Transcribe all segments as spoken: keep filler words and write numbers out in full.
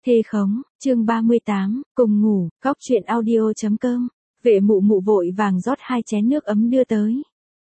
Thê khống, chương ba mươi tám, cùng ngủ, góc chuyện audio chấm com. Vệ mụ mụ vội vàng rót hai chén nước ấm đưa tới.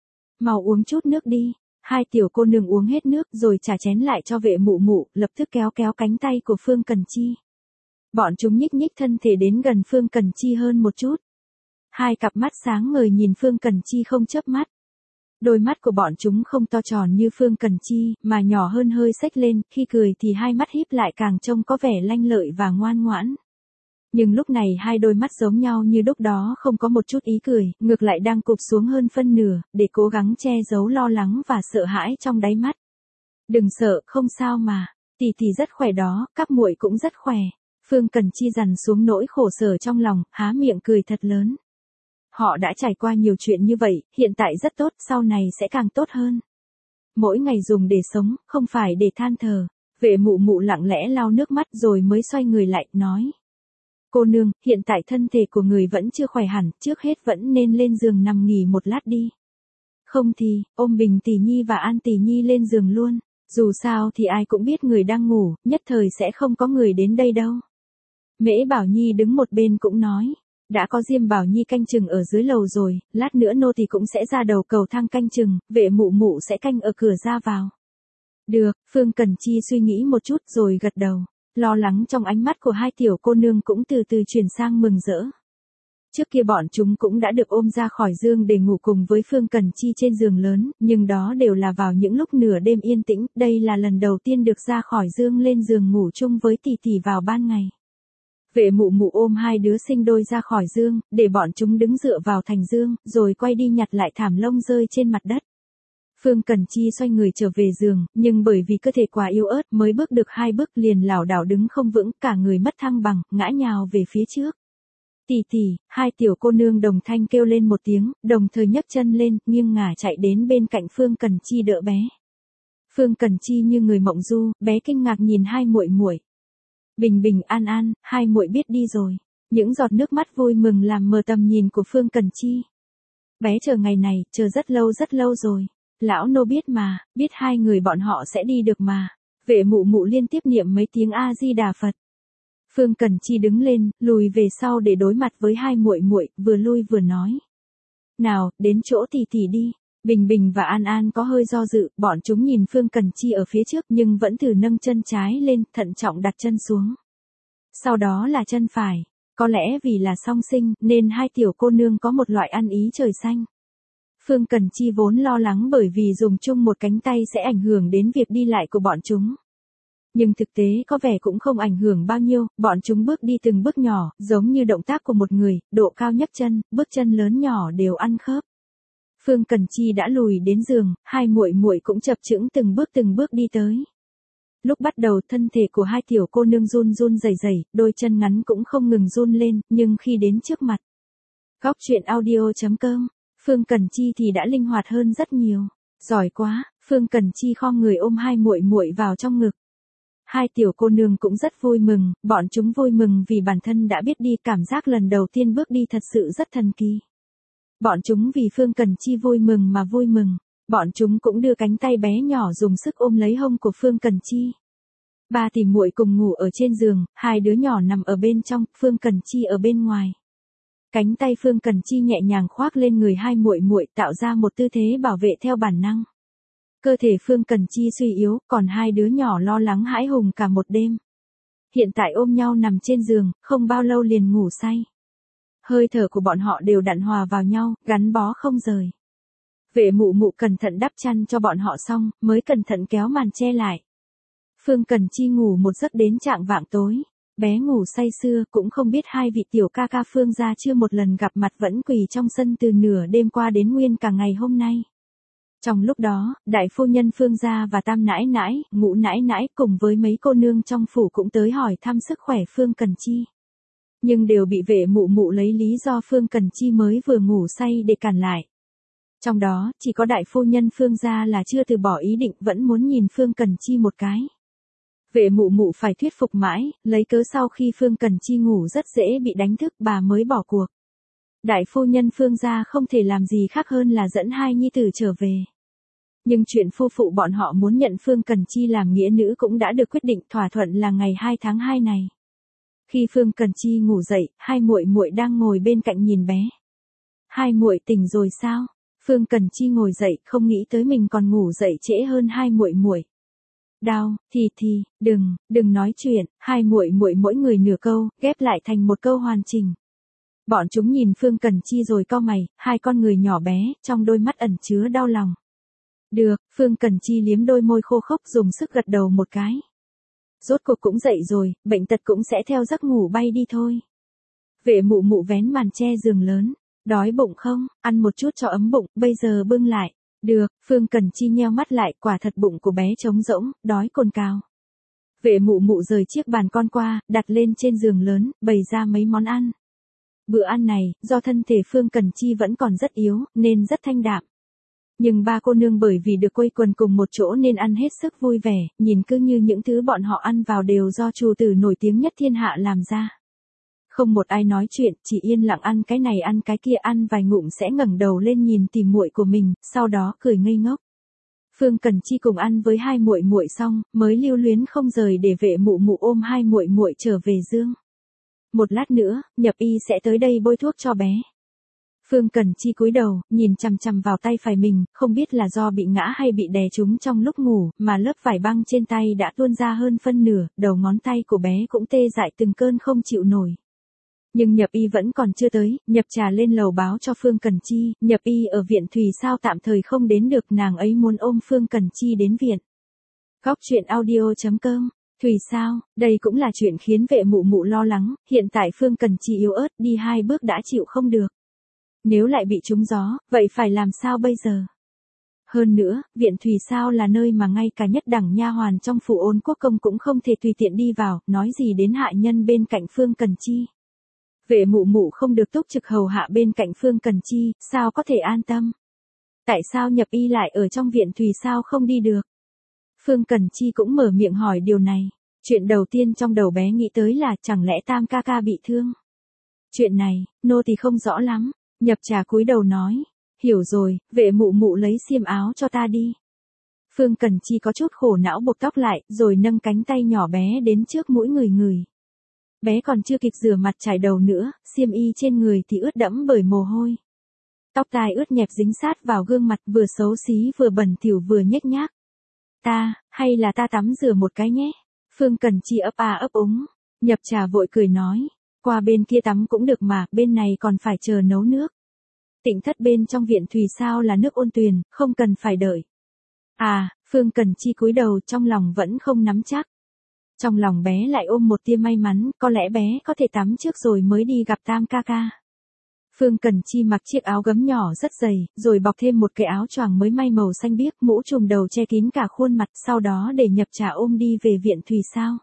Mau uống chút nước đi. Hai tiểu cô nương uống hết nước rồi trả chén lại cho vệ mụ mụ, lập tức kéo kéo cánh tay của Phương Cần Chi. Bọn chúng nhích nhích thân thể đến gần Phương Cần Chi hơn một chút. Hai cặp mắt sáng ngời nhìn Phương Cần Chi không chớp mắt. Đôi mắt của bọn chúng không to tròn như Phương Cần Chi, mà nhỏ hơn hơi xếch lên, khi cười thì hai mắt híp lại càng trông có vẻ lanh lợi và ngoan ngoãn. Nhưng lúc này hai đôi mắt giống nhau như lúc đó không có một chút ý cười, ngược lại đang cụp xuống hơn phân nửa, để cố gắng che giấu lo lắng và sợ hãi trong đáy mắt. Đừng sợ, không sao mà, tỷ tỷ rất khỏe đó, các muội cũng rất khỏe. Phương Cần Chi dằn xuống nỗi khổ sở trong lòng, há miệng cười thật lớn. Họ đã trải qua nhiều chuyện như vậy, hiện tại rất tốt, sau này sẽ càng tốt hơn. Mỗi ngày dùng để sống, không phải để than thở. Vệ mụ mụ lặng lẽ lau nước mắt rồi mới xoay người lại, nói. Cô nương, hiện tại thân thể của người vẫn chưa khỏe hẳn, trước hết vẫn nên lên giường nằm nghỉ một lát đi. Không thì, ôm Bình tỷ nhi và An tỷ nhi lên giường luôn. Dù sao thì ai cũng biết người đang ngủ, nhất thời sẽ không có người đến đây đâu. Mễ Bảo Nhi đứng một bên cũng nói. Đã có Diêm Bảo Nhi canh chừng ở dưới lầu rồi, lát nữa nô tỳ cũng sẽ ra đầu cầu thang canh chừng, vệ mụ mụ sẽ canh ở cửa ra vào. Được, Phương Cần Chi suy nghĩ một chút rồi gật đầu. Lo lắng trong ánh mắt của hai tiểu cô nương cũng từ từ chuyển sang mừng rỡ. Trước kia bọn chúng cũng đã được ôm ra khỏi giường để ngủ cùng với Phương Cần Chi trên giường lớn, nhưng đó đều là vào những lúc nửa đêm yên tĩnh, đây là lần đầu tiên được ra khỏi giường lên giường ngủ chung với tỷ tỷ vào ban ngày. Vệ mụ mụ ôm hai đứa sinh đôi ra khỏi giường, để bọn chúng đứng dựa vào thành giường, rồi quay đi nhặt lại thảm lông rơi trên mặt đất. Phương Cần Chi xoay người trở về giường, nhưng bởi vì cơ thể quá yếu ớt mới bước được hai bước liền lảo đảo đứng không vững, cả người mất thăng bằng, ngã nhào về phía trước. Tỷ tỷ, hai tiểu cô nương đồng thanh kêu lên một tiếng, đồng thời nhấc chân lên, nghiêng ngả chạy đến bên cạnh Phương Cần Chi đỡ bé. Phương Cần Chi như người mộng du, bé kinh ngạc nhìn hai muội muội. Bình bình an an, hai muội biết đi rồi. Những giọt nước mắt vui mừng làm mờ tầm nhìn của Phương Cần Chi. Bé chờ ngày này, chờ rất lâu rất lâu rồi. Lão nô biết mà, biết hai người bọn họ sẽ đi được mà. Vệ mụ mụ liên tiếp niệm mấy tiếng A-di-đà Phật. Phương Cần Chi đứng lên, lùi về sau để đối mặt với hai muội muội, vừa lui vừa nói. Nào, đến chỗ tỷ tỷ đi. Bình Bình và An An có hơi do dự, bọn chúng nhìn Phương Cần Chi ở phía trước nhưng vẫn thử nâng chân trái lên, thận trọng đặt chân xuống. Sau đó là chân phải. Có lẽ vì là song sinh, nên hai tiểu cô nương có một loại ăn ý trời xanh. Phương Cần Chi vốn lo lắng bởi vì dùng chung một cánh tay sẽ ảnh hưởng đến việc đi lại của bọn chúng. Nhưng thực tế có vẻ cũng không ảnh hưởng bao nhiêu, bọn chúng bước đi từng bước nhỏ, giống như động tác của một người, độ cao nhấc chân, bước chân lớn nhỏ đều ăn khớp. Phương Cần Chi đã lùi đến giường, hai muội muội cũng chập chững từng bước từng bước đi tới. Lúc bắt đầu thân thể của hai tiểu cô nương run run rẩy rẩy, đôi chân ngắn cũng không ngừng run lên, nhưng khi đến trước mặt góc chuyện audio chấm com, Phương Cần Chi thì đã linh hoạt hơn rất nhiều. Giỏi quá, Phương Cần Chi khom người ôm hai muội muội vào trong ngực. Hai tiểu cô nương cũng rất vui mừng, bọn chúng vui mừng vì bản thân đã biết đi, cảm giác lần đầu tiên bước đi thật sự rất thần kỳ. Bọn chúng vì Phương Cần Chi vui mừng mà vui mừng, bọn chúng cũng đưa cánh tay bé nhỏ dùng sức ôm lấy hông của Phương Cần Chi. Ba tỷ muội cùng ngủ ở trên giường, hai đứa nhỏ nằm ở bên trong, Phương Cần Chi ở bên ngoài. Cánh tay Phương Cần Chi nhẹ nhàng khoác lên người hai muội muội, tạo ra một tư thế bảo vệ theo bản năng. Cơ thể Phương Cần Chi suy yếu, còn hai đứa nhỏ lo lắng hãi hùng cả một đêm. Hiện tại ôm nhau nằm trên giường, không bao lâu liền ngủ say. Hơi thở của bọn họ đều đặn hòa vào nhau, gắn bó không rời. Vệ mụ mụ cẩn thận đắp chăn cho bọn họ xong, mới cẩn thận kéo màn che lại. Phương Cần Chi ngủ một giấc đến chạng vạng tối. Bé ngủ say sưa, cũng không biết hai vị tiểu ca ca Phương gia chưa một lần gặp mặt vẫn quỳ trong sân từ nửa đêm qua đến nguyên cả ngày hôm nay. Trong lúc đó, đại phu nhân Phương gia và tam nãi nãi, ngũ nãi nãi cùng với mấy cô nương trong phủ cũng tới hỏi thăm sức khỏe Phương Cần Chi. Nhưng đều bị vệ mụ mụ lấy lý do Phương Cần Chi mới vừa ngủ say để cản lại. Trong đó, chỉ có đại phu nhân Phương gia là chưa từ bỏ ý định, vẫn muốn nhìn Phương Cần Chi một cái. Vệ mụ mụ phải thuyết phục mãi, lấy cớ sau khi Phương Cần Chi ngủ rất dễ bị đánh thức bà mới bỏ cuộc. Đại phu nhân Phương gia không thể làm gì khác hơn là dẫn hai nhi tử trở về. Nhưng chuyện phu phụ bọn họ muốn nhận Phương Cần Chi làm nghĩa nữ cũng đã được quyết định, thỏa thuận là ngày hai tháng hai này. Khi Phương Cần Chi ngủ dậy, hai muội muội đang ngồi bên cạnh nhìn bé. Hai muội tỉnh rồi sao? Phương Cần Chi ngồi dậy, không nghĩ tới mình còn ngủ dậy trễ hơn hai muội muội. Đau, thì thì, đừng, đừng nói chuyện, hai muội muội mỗi người nửa câu, ghép lại thành một câu hoàn chỉnh. Bọn chúng nhìn Phương Cần Chi rồi cau mày, hai con người nhỏ bé, trong đôi mắt ẩn chứa đau lòng. Được, Phương Cần Chi liếm đôi môi khô khốc dùng sức gật đầu một cái. Rốt cuộc cũng dậy rồi, bệnh tật cũng sẽ theo giấc ngủ bay đi thôi. Vệ mụ mụ vén màn che giường lớn. Đói bụng không, ăn một chút cho ấm bụng, bây giờ bưng lại. Được, Phương Cần Chi nheo mắt lại, quả thật bụng của bé trống rỗng, đói cồn cào. Vệ mụ mụ rời chiếc bàn con qua, đặt lên trên giường lớn, bày ra mấy món ăn. Bữa ăn này, do thân thể Phương Cần Chi vẫn còn rất yếu, nên rất thanh đạm. Nhưng ba cô nương bởi vì được quây quần cùng một chỗ nên ăn hết sức vui vẻ, nhìn cứ như những thứ bọn họ ăn vào đều do chủ tử nổi tiếng nhất thiên hạ làm ra. Không một ai nói chuyện, chỉ yên lặng ăn cái này ăn cái kia, ăn vài ngụm sẽ ngẩng đầu lên nhìn tìm muội của mình, sau đó cười ngây ngốc. Phương Cần Chi cùng ăn với hai muội muội xong, mới lưu luyến không rời để vệ mụ mụ ôm hai muội muội trở về giường. Một lát nữa, Nhập Y sẽ tới đây bôi thuốc cho bé. Phương Cần Chi cúi đầu, nhìn chằm chằm vào tay phải mình, không biết là do bị ngã hay bị đè trúng trong lúc ngủ, mà lớp vải băng trên tay đã tuôn ra hơn phân nửa, đầu ngón tay của bé cũng tê dại từng cơn không chịu nổi. Nhưng Nhập Y vẫn còn chưa tới, Nhập Trà lên lầu báo cho Phương Cần Chi, Nhập Y ở viện Thùy Sao tạm thời không đến được, nàng ấy muốn ôm Phương Cần Chi đến viện. Góc truyện audio chấm com. Thùy Sao, đây cũng là chuyện khiến vệ mụ mụ lo lắng, hiện tại Phương Cần Chi yếu ớt, đi hai bước đã chịu không được. Nếu lại bị trúng gió, vậy phải làm sao bây giờ? Hơn nữa, viện Thùy Sao là nơi mà ngay cả nhất đẳng nha hoàn trong phủ Ôn Quốc Công cũng không thể tùy tiện đi vào, nói gì đến hạ nhân bên cạnh Phương Cần Chi. Vệ mụ mụ không được túc trực hầu hạ bên cạnh Phương Cần Chi, sao có thể an tâm? Tại sao Nhập Y lại ở trong viện Thùy Sao không đi được? Phương Cần Chi cũng mở miệng hỏi điều này. Chuyện đầu tiên trong đầu bé nghĩ tới là chẳng lẽ Tam ca ca bị thương? Chuyện này, nô thì không rõ lắm. Nhập Trà cúi đầu nói. Hiểu rồi, vệ mụ mụ lấy xiêm áo cho ta đi. Phương Cần Chi có chút khổ não buộc tóc lại, rồi nâng cánh tay nhỏ bé đến trước mũi người người. Bé còn chưa kịp rửa mặt chải đầu nữa, xiêm y trên người thì ướt đẫm bởi mồ hôi. Tóc tai ướt nhẹp dính sát vào gương mặt, vừa xấu xí vừa bẩn thỉu vừa nhếch nhác. Ta, hay là ta tắm rửa một cái nhé? Phương Cần Chi ấp a ấp úng. Nhập Trà vội cười nói. Qua bên kia tắm cũng được mà, bên này còn phải chờ nấu nước. Tịnh thất bên trong viện Thùy Sao là nước ôn tuyền, không cần phải đợi. À, Phương Cần Chi cúi đầu, trong lòng vẫn không nắm chắc. Trong lòng bé lại ôm một tia may mắn, có lẽ bé có thể tắm trước rồi mới đi gặp Tam ca ca. Phương Cần Chi mặc chiếc áo gấm nhỏ rất dày, rồi bọc thêm một cái áo choàng mới may màu xanh biếc, mũ trùm đầu che kín cả khuôn mặt, sau đó để Nhập Trà ôm đi về viện Thùy Sao.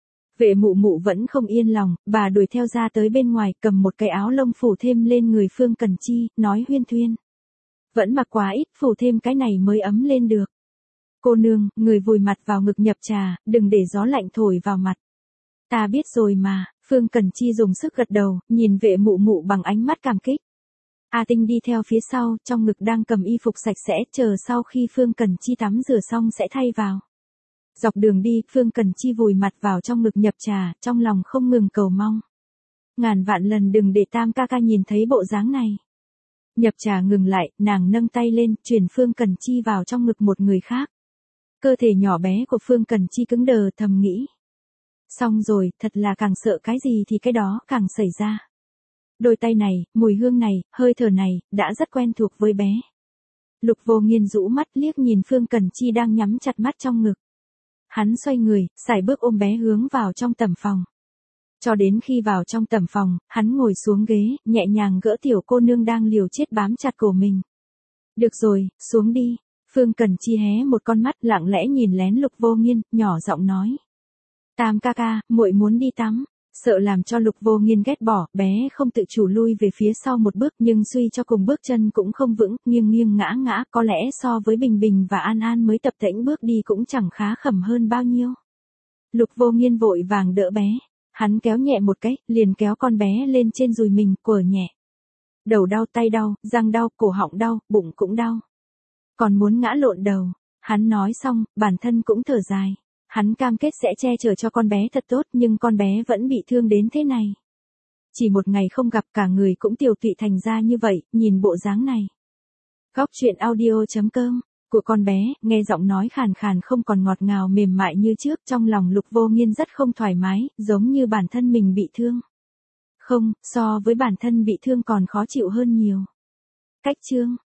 Vệ mụ mụ vẫn không yên lòng, bà đuổi theo ra tới bên ngoài, cầm một cái áo lông phủ thêm lên người Phương Cần Chi, nói huyên thuyên. Vẫn mặc quá ít, phủ thêm cái này mới ấm lên được. Cô nương, người vùi mặt vào ngực Nhập Trà, đừng để gió lạnh thổi vào mặt. Ta biết rồi mà, Phương Cần Chi dùng sức gật đầu, nhìn vệ mụ mụ bằng ánh mắt cảm kích. A Tinh đi theo phía sau, trong ngực đang cầm y phục sạch sẽ, chờ sau khi Phương Cần Chi tắm rửa xong sẽ thay vào. Dọc đường đi, Phương Cần Chi vùi mặt vào trong ngực Nhập Trà, trong lòng không ngừng cầu mong. Ngàn vạn lần đừng để Tam ca ca nhìn thấy bộ dáng này. Nhập Trà ngừng lại, nàng nâng tay lên, chuyển Phương Cần Chi vào trong ngực một người khác. Cơ thể nhỏ bé của Phương Cần Chi cứng đờ, thầm nghĩ. Xong rồi, thật là càng sợ cái gì thì cái đó càng xảy ra. Đôi tay này, mùi hương này, hơi thở này, đã rất quen thuộc với bé. Lục Vô Nghiên rũ mắt liếc nhìn Phương Cần Chi đang nhắm chặt mắt trong ngực. Hắn xoay người, sải bước ôm bé hướng vào trong tầm phòng. Cho đến khi vào trong tầm phòng, hắn ngồi xuống ghế, nhẹ nhàng gỡ tiểu cô nương đang liều chết bám chặt cổ mình. Được rồi, xuống đi. Phương Cần Chi hé một con mắt lặng lẽ nhìn lén Lục Vô Nghiên, nhỏ giọng nói. Tam ca ca, muội muốn đi tắm. Sợ làm cho Lục Vô Nghiên ghét bỏ, bé không tự chủ lui về phía sau một bước, nhưng suy cho cùng bước chân cũng không vững, nghiêng nghiêng ngã ngã, có lẽ so với Bình Bình và An An mới tập tễnh bước đi cũng chẳng khá khẩm hơn bao nhiêu. Lục Vô Nghiên vội vàng đỡ bé, hắn kéo nhẹ một cái, liền kéo con bé lên trên đùi mình, quở nhẹ. Đầu đau, tay đau, răng đau, cổ họng đau, bụng cũng đau. Còn muốn ngã lộn đầu. Hắn nói xong, bản thân cũng thở dài. Hắn cam kết sẽ che chở cho con bé thật tốt nhưng con bé vẫn bị thương đến thế này. Chỉ một ngày không gặp cả người cũng tiều tụy thành ra như vậy, nhìn bộ dáng này. Góc truyện audio chấm com của con bé, nghe giọng nói khàn khàn không còn ngọt ngào mềm mại như trước, trong lòng Lục Vô Nghiên rất không thoải mái, giống như bản thân mình bị thương. Không, so với bản thân bị thương còn khó chịu hơn nhiều. Cách chương